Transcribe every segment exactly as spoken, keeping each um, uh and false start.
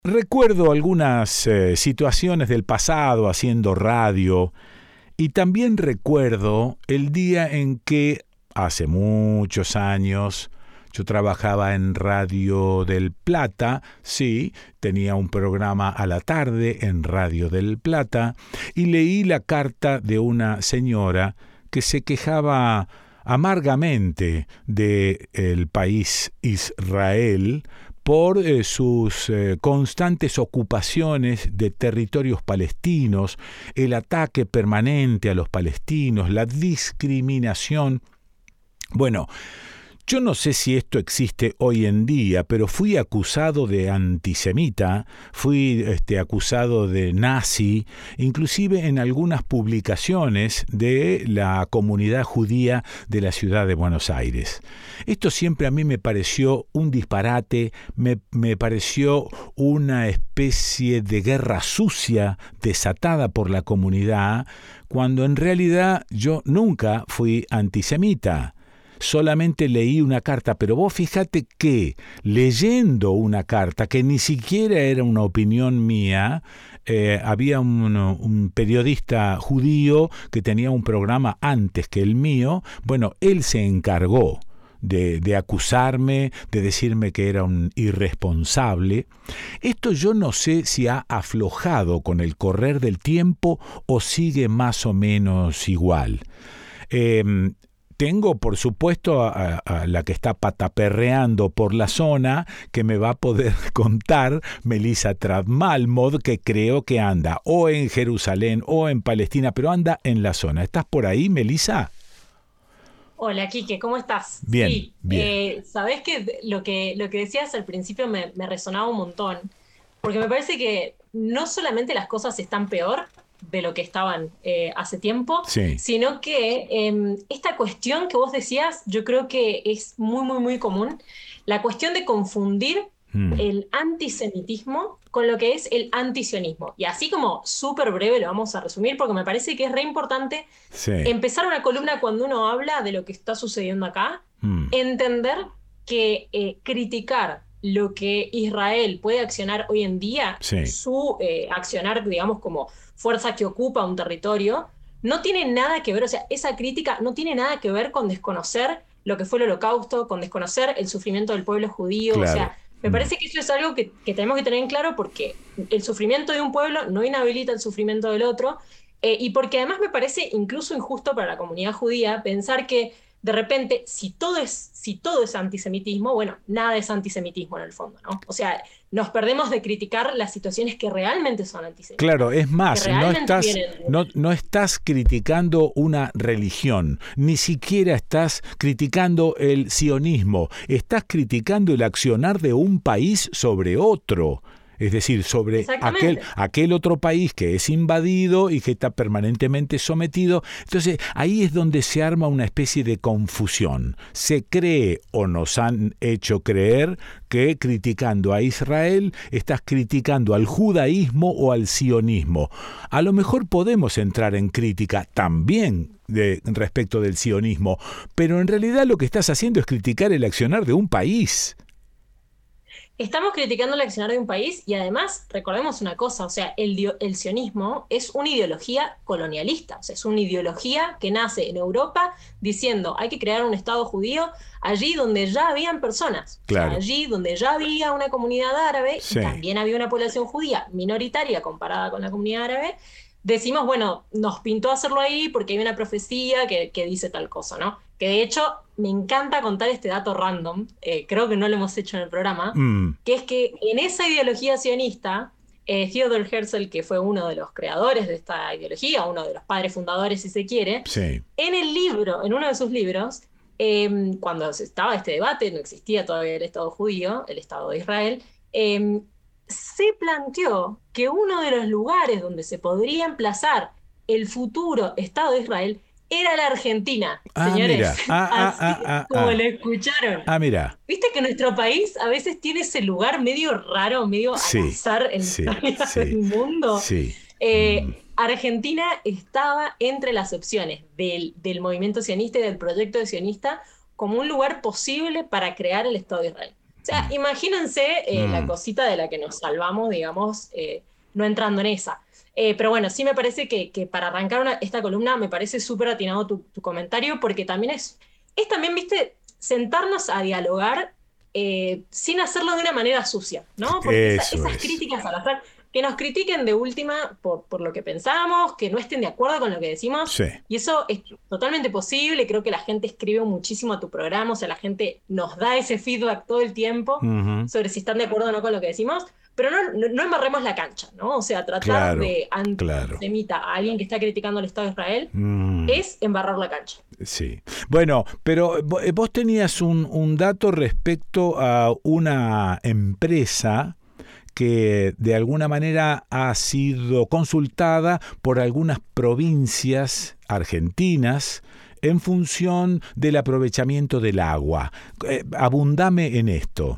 Recuerdo algunas eh, situaciones del pasado haciendo radio y también recuerdo el día en que, hace muchos años, yo trabajaba en Radio del Plata, sí, tenía un programa a la tarde en Radio del Plata y leí la carta de una señora que se quejaba amargamente del país Israel por eh, sus eh, constantes ocupaciones de territorios palestinos, el ataque permanente a los palestinos, la discriminación. Bueno, yo no sé si esto existe hoy en día, pero fui acusado de antisemita, fui este, acusado de nazi, inclusive en algunas publicaciones de la comunidad judía de la ciudad de Buenos Aires. Esto siempre a mí me pareció un disparate, me, me pareció una especie de guerra sucia desatada por la comunidad, cuando en realidad yo nunca fui antisemita. Solamente leí una carta, pero vos fíjate que leyendo una carta que ni siquiera era una opinión mía, eh, había un, un periodista judío que tenía un programa antes que el mío, bueno, él se encargó de, de acusarme, de decirme que era un irresponsable. Esto yo no sé si ha aflojado con el correr del tiempo o sigue más o menos igual. Eh, Tengo, por supuesto, a, a la que está pataperreando por la zona, que me va a poder contar, Melissa Trapp-Malmod, que creo que anda o en Jerusalén o en Palestina, pero anda en la zona. ¿Estás por ahí, Melissa? Hola, Quique, ¿cómo estás? Bien, Sí, bien. eh, sabés que lo que lo que decías al principio me, me resonaba un montón, porque me parece que no solamente las cosas están peor de lo que estaban eh, hace tiempo, Sí. sino que eh, esta cuestión que vos decías, yo creo que es muy, muy, muy común, la cuestión de confundir Mm. el antisemitismo con lo que es el antisionismo. Y así como súper breve lo vamos a resumir, porque me parece que es re importante Sí. empezar una columna cuando uno habla de lo que está sucediendo acá, Mm. entender que eh, criticar lo que Israel puede accionar hoy en día, Sí. su eh, accionar, digamos, como fuerza que ocupa un territorio, no tiene nada que ver, o sea, esa crítica no tiene nada que ver con desconocer lo que fue el Holocausto, con desconocer el sufrimiento del pueblo judío, o Claro. sea, me Mm. parece que eso es algo que, que tenemos que tener en claro porque el sufrimiento de un pueblo no inhabilita el sufrimiento del otro, eh, y porque además me parece incluso injusto para la comunidad judía pensar que de repente, si todo es, si todo es antisemitismo, bueno, nada es antisemitismo en el fondo, ¿no? O sea, nos perdemos de criticar las situaciones que realmente son Claro, antisemitas, es que más, no realmente estás, vienen de... no, no estás criticando una religión, ni siquiera estás criticando el sionismo, estás criticando el accionar de un país sobre otro. Es decir, sobre aquel, Exactamente. aquel otro país que es invadido y que está permanentemente sometido. Entonces, ahí es donde se arma una especie de confusión. Se cree o nos han hecho creer que criticando a Israel estás criticando al judaísmo o al sionismo. A lo mejor podemos entrar en crítica también de, respecto del sionismo, pero en realidad lo que estás haciendo es criticar el accionar de un país. Estamos criticando el accionar de un país y además recordemos una cosa, o sea, el, dio- el sionismo es una ideología colonialista, o sea, es una ideología que nace en Europa diciendo hay que crear un Estado judío allí donde ya habían personas, o sea, Claro. allí donde ya había una comunidad árabe y Sí. también había una población judía minoritaria comparada con la comunidad árabe. Decimos, bueno, nos pintó hacerlo ahí porque hay una profecía que, que dice tal cosa, ¿no? Que de hecho me encanta contar este dato random, eh, creo que no lo hemos hecho en el programa, Mm. que es que en esa ideología sionista, eh, Theodor Herzl, que fue uno de los creadores de esta ideología, uno de los padres fundadores, si se quiere, Sí. en el libro, en uno de sus libros, eh, cuando estaba este debate, no existía todavía el Estado judío, el Estado de Israel, eh, se planteó que uno de los lugares donde se podría emplazar el futuro Estado de Israel era la Argentina, Ah, señores, mira. Ah, ah, así ah, ah, como lo ah. escucharon. Ah, mira. Viste que nuestro país a veces tiene ese lugar medio raro, medio al Sí, azar en la sí, historia del sí, mundo. sí. Mm. Eh, Argentina estaba entre las opciones del, del movimiento sionista y del proyecto de sionista como un lugar posible para crear el Estado de Israel. O sea, mm, imagínense eh, la mm. cosita de la que nos salvamos, digamos, eh, no entrando en esa. Eh, pero bueno, sí me parece que, que para arrancar una- esta columna me parece súper atinado tu, tu comentario, porque también es, es también, viste, sentarnos a dialogar eh, sin hacerlo de una manera sucia, ¿no? Porque esa- Eso esas es. críticas al azar, que nos critiquen de última por, por lo que pensamos, que no estén de acuerdo con lo que decimos, Sí. y eso es totalmente posible. Creo que la gente escribe muchísimo a tu programa, o sea, la gente nos da ese feedback todo el tiempo Ujú. sobre si están de acuerdo o no con lo que decimos, pero no, no, no embarremos la cancha, ¿no? O sea, tratar Claro, de claro. antisemita a alguien que está criticando al Estado de Israel Mm. es embarrar la cancha. Sí. Bueno, pero vo- eh, vos tenías un, un dato respecto a una empresa que de alguna manera ha sido consultada por algunas provincias argentinas en función del aprovechamiento del agua. Eh, abundame en esto.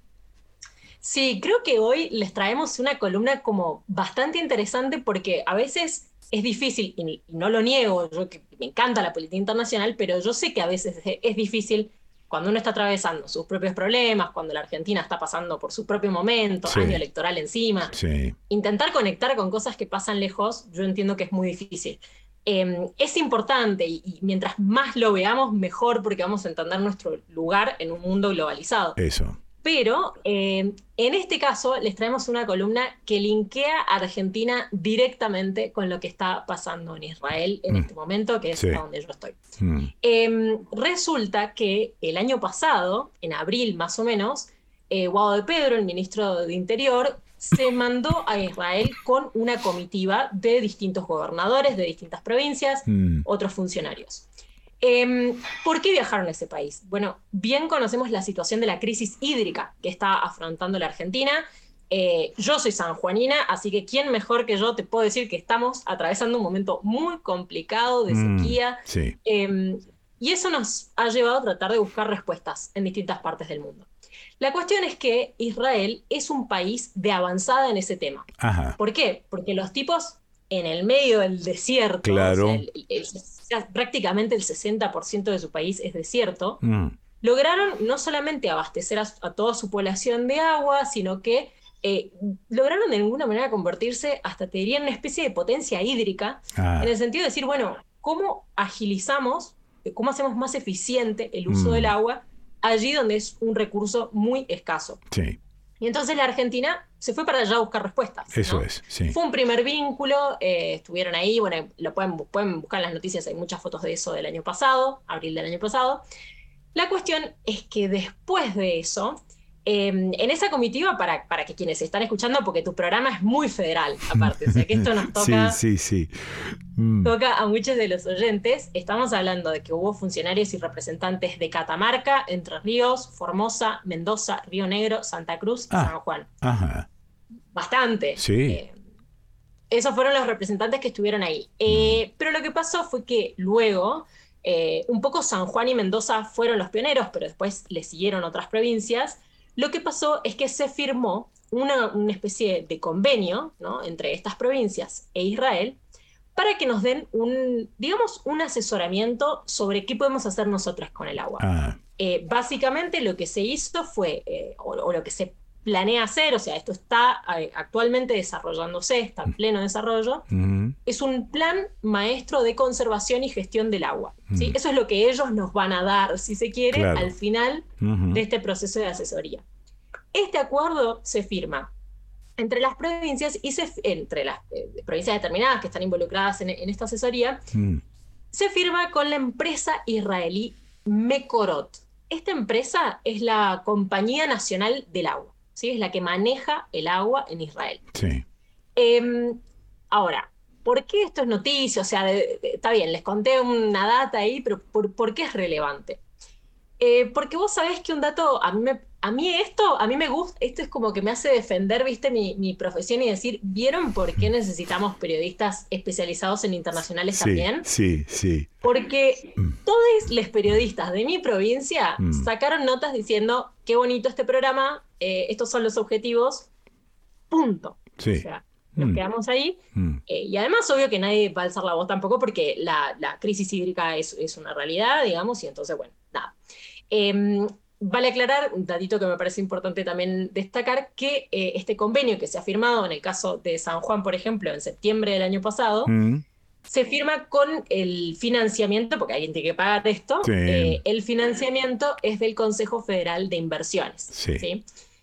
Sí, creo que hoy les traemos una columna como bastante interesante porque a veces es difícil, y no lo niego, yo que me encanta la política internacional, pero yo sé que a veces es difícil cuando uno está atravesando sus propios problemas, cuando la Argentina está pasando por su propio momento, año Sí, electoral encima, sí, intentar conectar con cosas que pasan lejos, yo entiendo que es muy difícil. Eh, es importante y, y mientras más lo veamos, mejor porque vamos a entender nuestro lugar en un mundo globalizado. eso. Pero eh, en este caso les traemos una columna que linkea a Argentina directamente con lo que está pasando en Israel en Mm, este momento, que es sí. a donde yo estoy. Mm, Eh, resulta que el año pasado, en abril más o menos, eh, Guado de Pedro, el ministro de Interior, se mandó a Israel con una comitiva de distintos gobernadores de distintas provincias, mm, otros funcionarios. Eh, ¿Por qué viajaron a ese país? Bueno, bien conocemos la situación de la crisis hídrica que está afrontando la Argentina. Eh, yo soy sanjuanina, así que quién mejor que yo te puedo decir que estamos atravesando un momento muy complicado de mm, sequía. sí. Eh, y eso nos ha llevado a tratar de buscar respuestas en distintas partes del mundo. La cuestión es que Israel es un país de avanzada en ese tema. Ajá. ¿Por qué? Porque los tipos en el medio del desierto, o sea, Claro. el, el, o sea, prácticamente el sesenta por ciento de su país es desierto, Mm, lograron no solamente abastecer a, a toda su población de agua, sino que eh, lograron de alguna manera convertirse hasta, te diría, en una especie de potencia hídrica, en ah, el sentido de decir, bueno, ¿cómo agilizamos, cómo hacemos más eficiente el uso del mm, agua allí donde es un recurso muy escaso? sí. Y entonces la Argentina se fue para allá a buscar respuestas, Eso ¿no? es, sí. Fue un primer vínculo, eh, estuvieron ahí, bueno, lo pueden, pueden buscar en las noticias, hay muchas fotos de eso del año pasado, abril del año pasado. La cuestión es que después de eso, eh, en esa comitiva, para, para que quienes están escuchando, porque tu programa es muy federal, aparte, o sea que esto nos Sí, toca, sí, sí. Mm, toca a muchos de los oyentes. Estamos hablando de que hubo funcionarios y representantes de Catamarca, Entre Ríos, Formosa, Mendoza, Río Negro, Santa Cruz y ah, San Juan. ajá. Bastante. Sí. Eh, esos fueron los representantes que estuvieron ahí. Mm, Eh, pero lo que pasó fue que luego, eh, un poco San Juan y Mendoza fueron los pioneros, pero después le siguieron otras provincias. Lo que pasó es que se firmó una, una especie de convenio, ¿no?, entre estas provincias e Israel para que nos den un, digamos, un asesoramiento sobre qué podemos hacer nosotros con el agua. ah, Eh, básicamente lo que se hizo fue, eh, o, o lo que se planea hacer, o sea, esto está eh, actualmente desarrollándose, está en pleno desarrollo, mm, es un plan maestro de conservación y gestión del agua, ¿sí? mm, Eso es lo que ellos nos van a dar, si se quiere, al claro. final Ujú, de este proceso de asesoría. Este acuerdo se firma entre las provincias y se, entre las eh, provincias determinadas que están involucradas en, en esta asesoría, mm, se firma con la empresa israelí Mekorot. Esta empresa es la Compañía Nacional del Agua, ¿sí? Es la que maneja el agua en Israel. sí. Eh, ahora, ¿por qué esto es noticia? O sea, de, de, está bien, les conté una data ahí, pero ¿por, por qué es relevante? Eh, porque vos sabés que un dato, a mí, me, a mí esto, a mí me gusta, esto es como que me hace defender, viste, mi, mi profesión y decir, ¿vieron por qué necesitamos periodistas especializados en internacionales Sí, también? sí, sí. Porque Mm, todos los periodistas de mi provincia mm, sacaron notas diciendo, qué bonito este programa, eh, estos son los objetivos, punto. sí. O sea, nos Mm, quedamos ahí. mm, Eh, y además, obvio que nadie va a alzar la voz tampoco porque la, la crisis hídrica es, es una realidad, digamos, y entonces, bueno, nada. Eh, vale aclarar, un datito que me parece importante también destacar, que eh, este convenio que se ha firmado en el caso de San Juan, por ejemplo, en septiembre del año pasado, Mm, se firma con el financiamiento, porque alguien tiene que pagar esto, sí, eh, el financiamiento es del Consejo Federal de Inversiones. sí. ¿Sí?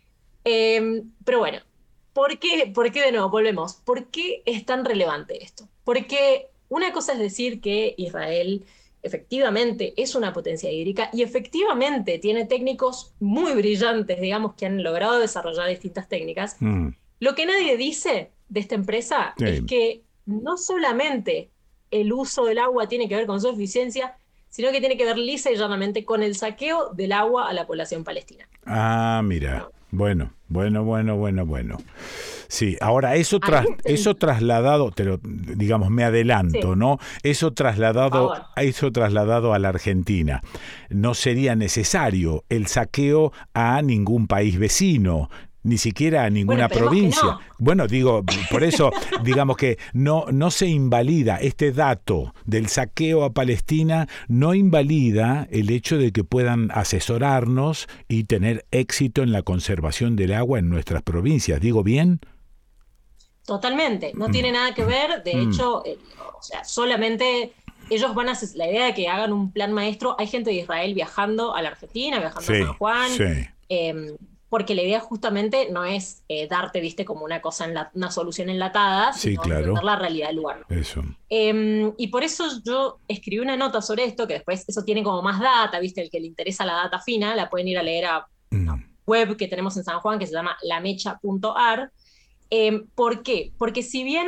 Eh, pero bueno, ¿por qué, ¿por qué de nuevo volvemos? ¿Por qué es tan relevante esto? Porque una cosa es decir que Israel efectivamente es una potencia hídrica y efectivamente tiene técnicos muy brillantes, digamos, que han logrado desarrollar distintas técnicas. Mm, Lo que nadie dice de esta empresa sí. es que no solamente el uso del agua tiene que ver con su eficiencia, sino que tiene que ver lisa y llanamente con el saqueo del agua a la población palestina. Ah, mira. Bueno, bueno, bueno, bueno, bueno. Sí, ahora eso, tras, Ahí, eso trasladado, te lo, digamos, me adelanto, sí, ¿no? Eso por trasladado, favor. eso trasladado a la Argentina. No sería necesario el saqueo a ningún país vecino, ni siquiera a Bueno, ninguna esperemos que provincia. no. Bueno, digo, por eso, digamos que no, no se invalida este dato del saqueo a Palestina, no invalida el hecho de que puedan asesorarnos y tener éxito en la conservación del agua en nuestras provincias. ¿Digo bien? Totalmente, no Mm, tiene nada que ver, de mm, hecho, eh, o sea, solamente ellos van a hacer, la idea de que hagan un plan maestro, hay gente de Israel viajando a la Argentina, viajando a sí, San Juan, sí, eh, porque la idea justamente no es eh, darte, viste, como una cosa, enla- una solución enlatada, sí, sino entender claro, la realidad del lugar. eso. Eh, y por eso yo escribí una nota sobre esto, que después eso tiene como más data, viste, el que le interesa la data fina, la pueden ir a leer a una Mm, web que tenemos en San Juan que se llama lamecha punto ar. Eh, ¿Por qué? Porque si bien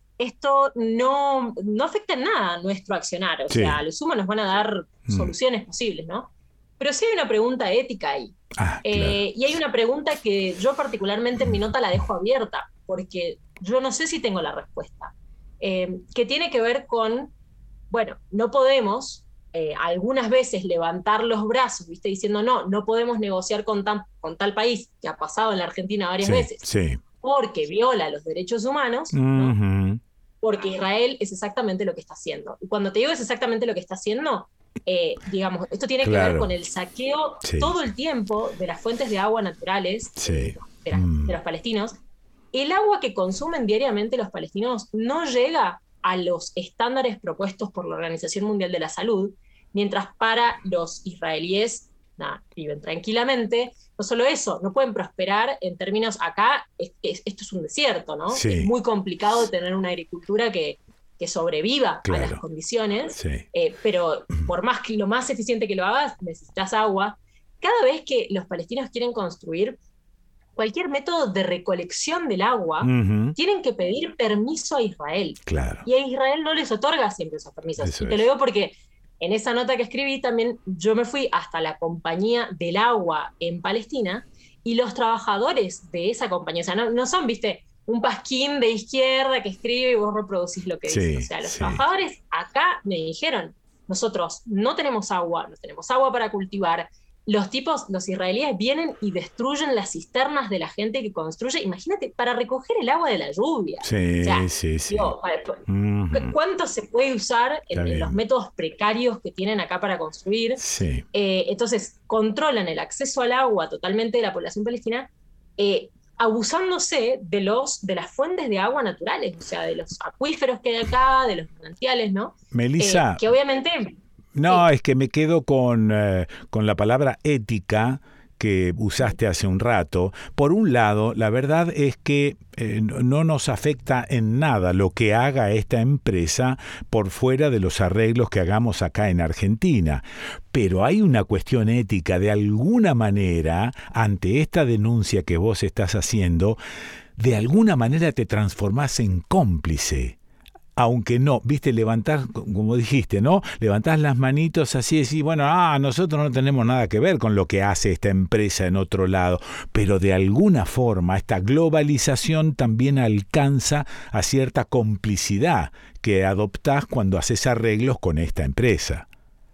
esto no, no afecta en nada a nuestro accionar, o sea, sí, a los humanos nos van a dar mm, soluciones posibles, ¿no? Pero sí hay una pregunta ética ahí. ah, claro, Eh, y hay una pregunta que yo particularmente en mi nota la dejo abierta, porque yo no sé si tengo la respuesta, eh, que tiene que ver con, bueno, no podemos eh, algunas veces levantar los brazos, ¿viste? Diciendo, no, no podemos negociar con, tan, con tal país, que ha pasado en la Argentina varias sí, veces, sí. porque viola los derechos humanos, ¿no? Ujú, Porque Israel es exactamente lo que está haciendo. Y cuando te digo es exactamente lo que está haciendo, eh, digamos, esto tiene que ver claro, con el saqueo sí, todo el tiempo de las fuentes de agua naturales sí. eh, de, las- Mm, de los palestinos. El agua que consumen diariamente los palestinos no llega a los estándares propuestos por la Organización Mundial de la Salud, mientras para los israelíes nada, viven tranquilamente. No solo eso, no pueden prosperar en términos, acá es- es- esto es un desierto, ¿no? Es sí, muy complicado tener una agricultura que, que sobreviva a las claro, condiciones, sí. eh, pero por más que lo más eficiente que lo hagas, necesitas agua. Cada vez que los palestinos quieren construir cualquier método de recolección del agua, Ujú, tienen que pedir permiso a Israel. claro, Y a Israel no les otorga siempre esos permisos. eso Y te lo es. digo porque en esa nota que escribí también yo me fui hasta la compañía del agua en Palestina y los trabajadores de esa compañía, o sea, no, no son, viste, un pasquín de izquierda que escribe y vos reproducís lo que dice. O Sí, sea, los sí, trabajadores acá me dijeron, nosotros no tenemos agua, no tenemos agua para cultivar. Los tipos, los israelíes, vienen y destruyen las cisternas de la gente que construye, imagínate, para recoger el agua de la lluvia. O sea, sí, sí, sí. digo, para- Ujú, ¿cuánto se puede usar está en, en los bien. métodos precarios que tienen acá para construir? Sí, Eh, entonces, controlan el acceso al agua totalmente de la población palestina, eh, abusándose de, los, de las fuentes de agua naturales, o sea, de los acuíferos que hay acá, de los manantiales, ¿no? Eh, Melissa, que obviamente, no, sí, es que me quedo con, eh, con la palabra ética que usaste hace un rato. Por un lado, la verdad es que eh, no no nos afecta en nada lo que haga esta empresa por fuera de los arreglos que hagamos acá en Argentina. Pero hay una cuestión ética, de alguna manera, ante esta denuncia que vos estás haciendo, de alguna manera te transformás en cómplice. Aunque no, viste, levantás, como dijiste, ¿no? Levantás las manitos así y decís, bueno, ah, nosotros no tenemos nada que ver con lo que hace esta empresa en otro lado, pero de alguna forma esta globalización también alcanza a cierta complicidad que adoptás cuando haces arreglos con esta empresa.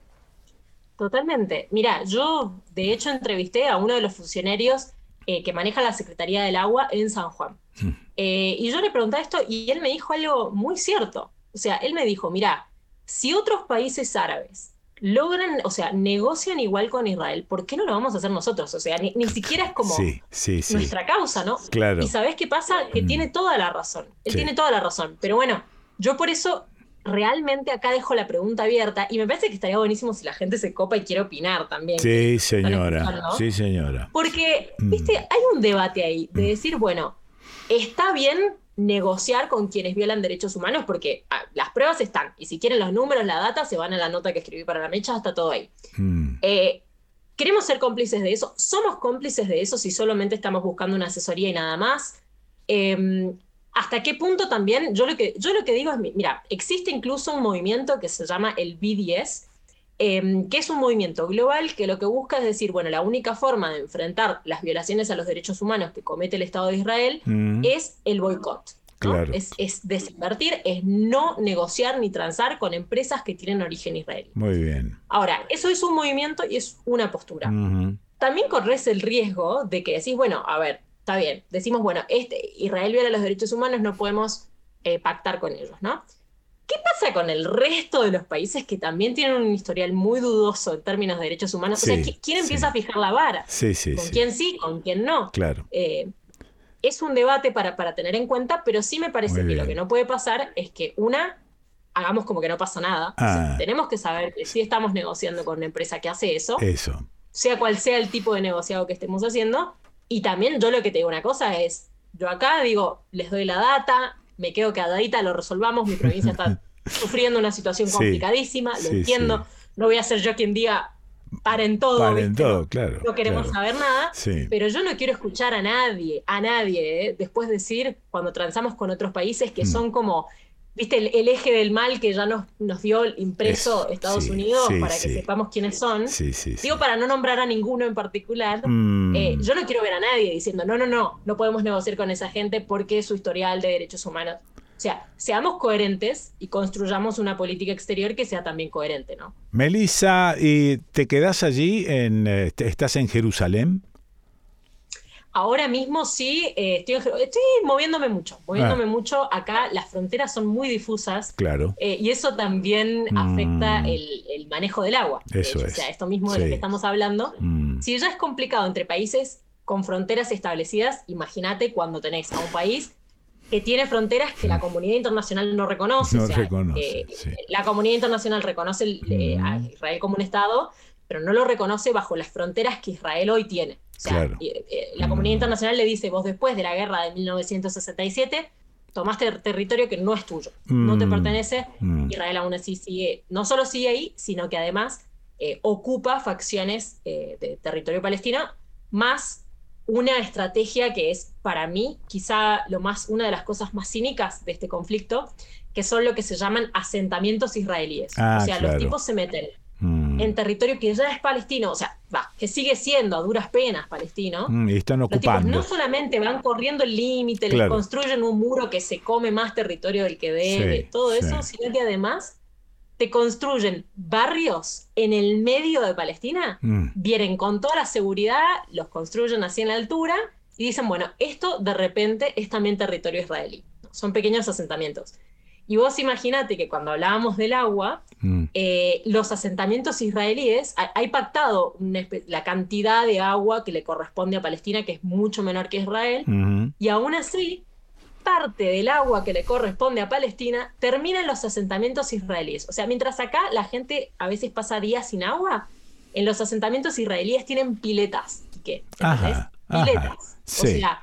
totalmente. Mira, yo de hecho entrevisté a uno de los funcionarios eh, que maneja la Secretaría del Agua en San Juan. Eh, y yo le pregunté esto y él me dijo algo muy cierto. O sea, él me dijo, mira, si otros países árabes logran, o sea, negocian igual con Israel, ¿por qué no lo vamos a hacer nosotros? O sea, ni, ni siquiera es como Sí, sí, sí. nuestra causa, ¿no? Claro. Y ¿sabés qué pasa? Que Mm. tiene toda la razón. Él Sí. tiene toda la razón. Pero bueno, yo por eso realmente acá dejo la pregunta abierta y me parece que estaría buenísimo si la gente se copa y quiere opinar también. Sí, señora. Sí, señora. Porque, Mm. viste, hay un debate ahí de decir, bueno, está bien negociar con quienes violan derechos humanos porque ah, las pruebas están. Y si quieren los números, la data, se van a la nota que escribí para la mecha, está todo ahí. Mm. Eh, ¿Queremos ser cómplices de eso? ¿Somos cómplices de eso si solamente estamos buscando una asesoría y nada más? Eh, ¿Hasta qué punto también? Yo lo que, yo lo que digo es, mira, existe incluso un movimiento que se llama el B D S, eh, que es un movimiento global que lo que busca es decir, bueno, la única forma de enfrentar las violaciones a los derechos humanos que comete el Estado de Israel Mm. es el boicot. ¿no? Claro. Es, es desinvertir, es no negociar ni transar con empresas que tienen origen israelí. Muy bien. Ahora, eso es un movimiento y es una postura. Uh-huh. También corres el riesgo de que decís, bueno, a ver, está bien, decimos, bueno, este, Israel viola los derechos humanos, no podemos eh, pactar con ellos, ¿no? ¿Qué pasa con el resto de los países que también tienen un historial muy dudoso en términos de derechos humanos? Sí, o sea, ¿quién empieza sí. a fijar la vara? Sí, sí, ¿Con sí. quién sí, con quién no? Claro. Eh, es un debate para, para tener en cuenta, pero sí me parece Muy que bien. lo que no puede pasar es que, una, hagamos como que no pasa nada. Ah. O sea, tenemos que saber que sí estamos negociando con una empresa que hace eso, Eso. sea cual sea el tipo de negociado que estemos haciendo. Y también yo lo que te digo una cosa es, yo acá digo, les doy la data, me quedo quedadita, lo resolvamos, mi provincia está sufriendo una situación Sí. complicadísima, lo Sí, entiendo, sí. no voy a ser yo quien diga, paren todo, Paren ¿viste? todo, no, claro, no queremos claro. saber nada, Sí. pero yo no quiero escuchar a nadie, a nadie, ¿eh? Después decir, cuando transamos con otros países que Mm. son como, viste, el, el eje del mal que ya nos, nos dio impreso Eso, Estados sí, Unidos sí, para sí. que sepamos quiénes son. Sí, sí, sí. Digo, para no nombrar a ninguno en particular, Mm. eh, yo no quiero ver a nadie diciendo, no, no, no, no podemos negociar con esa gente porque su historial de derechos humanos. O sea, seamos coherentes y construyamos una política exterior que sea también coherente, ¿no? Melissa, ¿y te quedás allí? En, eh, ¿Estás en Jerusalén? Ahora mismo sí, eh, estoy, estoy moviéndome mucho, moviéndome Ah. mucho. Acá las fronteras son muy difusas. Claro. Eh, y eso también Mm. afecta el, el manejo del agua. de Eso hecho. es. O sea, esto mismo de Sí. lo que estamos hablando. Mm. Si ya es complicado entre países con fronteras establecidas, imagínate cuando tenés a un país que tiene fronteras que la comunidad internacional no reconoce. No o sea, reconoce, eh, sí. La comunidad internacional reconoce el, eh, a Israel como un Estado, pero no lo reconoce bajo las fronteras que Israel hoy tiene. O sea, Claro. eh, eh, la comunidad Mm. internacional le dice, vos después de la guerra de mil novecientos sesenta y siete, tomaste territorio que no es tuyo, no te Mm. pertenece. Mm. Israel aún así sigue, no solo sigue ahí, sino que además eh, ocupa facciones eh, de territorio palestino, más una estrategia que es para mí quizá lo más, una de las cosas más cínicas de este conflicto, que son lo que se llaman asentamientos israelíes. Ah, o sea, claro. los tipos se meten Mm. en territorio que ya es palestino, o sea, va, que sigue siendo a duras penas palestino. Mm, y están Los tipos ocupando. no solamente van corriendo el límite, Claro. les construyen un muro que se come más territorio del que debe, Sí, todo sí. eso, sino que además te construyen barrios en el medio de Palestina, Mm. vienen con toda la seguridad, los construyen así en la altura y dicen, bueno, esto de repente es también territorio israelí. Son pequeños asentamientos. Y vos imaginate que cuando hablábamos del agua, Mm. eh, los asentamientos israelíes, hay, hay pactado una espe- la cantidad de agua que le corresponde a Palestina, que es mucho menor que Israel, Mhm. y aún así, parte del agua que le corresponde a Palestina termina en los asentamientos israelíes. O sea, mientras acá la gente a veces pasa días sin agua, en los asentamientos israelíes tienen piletas. ¿Y qué? ¿Entendés? Ajá, ajá, Piletas. sí. O sea,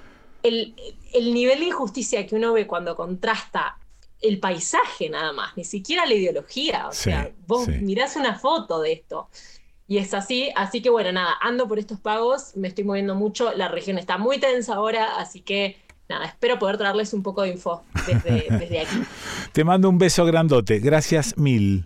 el, el nivel de injusticia que uno ve cuando contrasta el paisaje nada más, ni siquiera la ideología. O Sí, sea, vos sí. mirás una foto de esto. Y es así, así que bueno, nada, ando por estos pagos, me estoy moviendo mucho, la región está muy tensa ahora, así que nada, espero poder traerles un poco de info desde, desde aquí. Te mando un beso grandote. Gracias mil.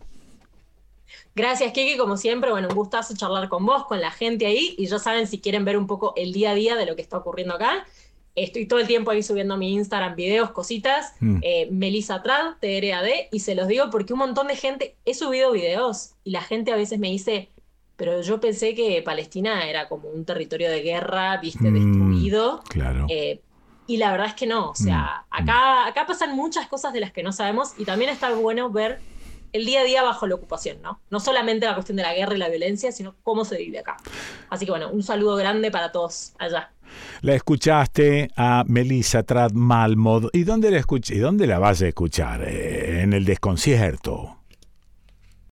Gracias, Kiki, como siempre, bueno, un gustazo charlar con vos, con la gente ahí, y ya saben, si quieren ver un poco el día a día de lo que está ocurriendo acá, estoy todo el tiempo ahí subiendo a mi Instagram videos, cositas, Mm. eh, Melissa Trad, T R A D, y se los digo porque un montón de gente, he subido videos, y la gente a veces me dice, pero yo pensé que Palestina era como un territorio de guerra, viste, Mm, destruido, Claro. eh, y la verdad es que no, o sea, Mm, acá, acá pasan muchas cosas de las que no sabemos, y también está bueno ver el día a día bajo la ocupación, ¿no? No solamente la cuestión de la guerra y la violencia, sino cómo se vive acá. Así que bueno, un saludo grande para todos allá. La escuchaste a Melissa Tratt Malmod. ¿Y dónde la escuché? ¿Y dónde la vas a escuchar? Eh, en el desconcierto.